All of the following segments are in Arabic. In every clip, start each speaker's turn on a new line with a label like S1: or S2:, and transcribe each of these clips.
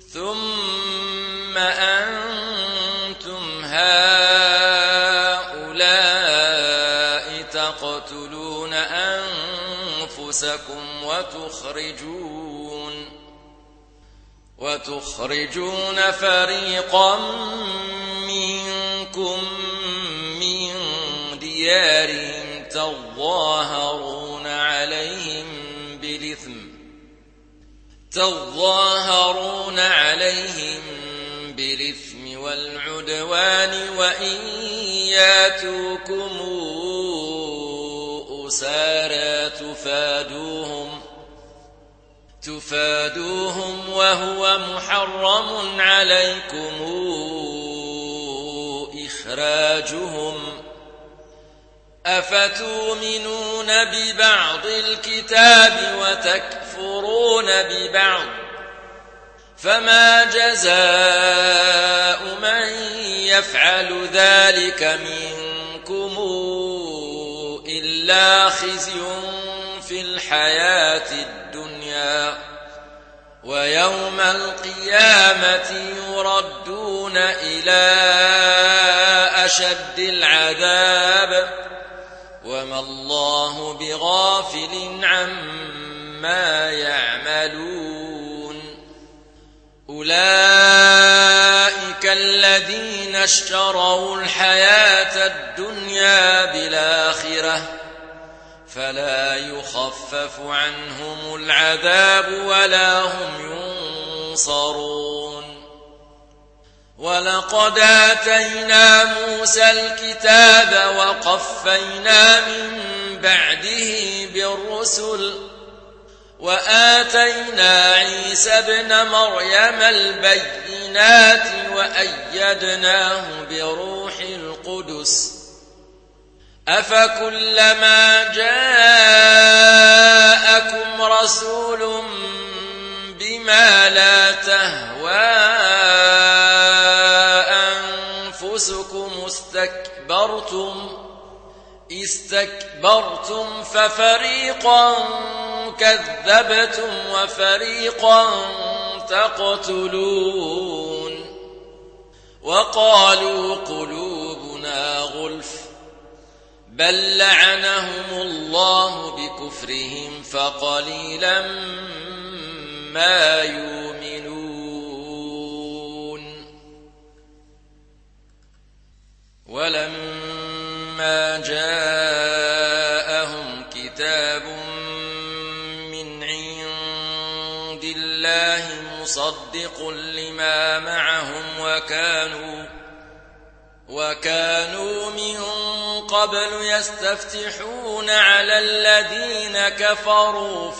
S1: ثم أنتم هؤلاء تقتلون أنفسكم وتخرجون فريقا منكم من ديارهم تظاهرون عليهم بالإثم والعدوان وإن ياتوكم أسارى تفادوهم وهو محرم عليكم إخراجهم أفتؤمنون ببعض الكتاب وتكفرون ببعض فما جزاء من يفعل ذلك منكم إلا خزي في الحياة الدنيا ويوم القيامة يردون إلى أشد العذاب وما الله بغافل عما يعملون أولئك الذين اشتروا الحياة الدنيا بالآخرة فلا يخفف عنهم العذاب ولا هم ينصرون ولقد آتينا موسى الكتاب وقفينا من بعده بالرسل وآتينا عيسى ابن مريم البينات وأيدناه بروح القدس أفكلما جاءكم رسول بما لا تهوى أنفسكم استكبرتم ففريقا كذبتم وفريقا تقتلون وقالوا قلوبنا غلف بل لعنهم الله بكفرهم فقليلا ما يؤمنون ولما جاءهم كتاب من عند الله مصدق لما معهم وكانوا من قبل يستفتحون على الذين كفروا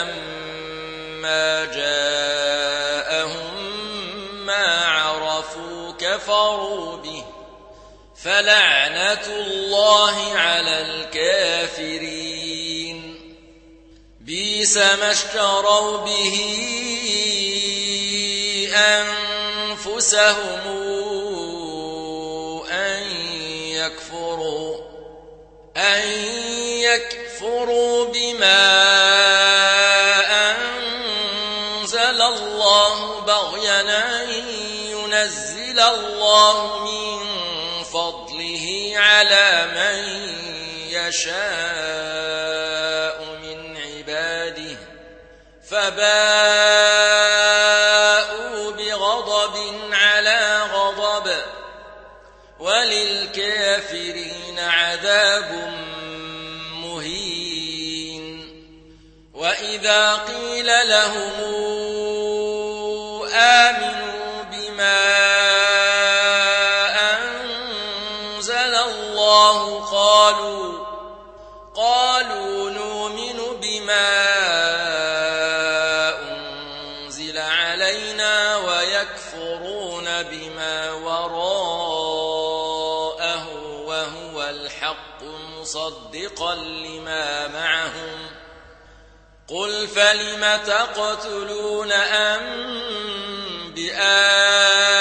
S1: فلما جاءهم ما عرفوا كفروا به فلعنة الله على الكافرين بئس ما اشتروا به أنفسهم أن يكفروا بما أنزل الله بغيا أن ينزل الله من فضله على من يشاء من عباده فباءوا بغضب على غضب وللكافرين عذاب مهين وإذا قيل لهم آمنوا بما أنزل الله قالوا نؤمن بما أنزل علينا ويكفرون بما وراءه وهو الحق مصدقا لما معهم قل فلم تقتلون أنبياء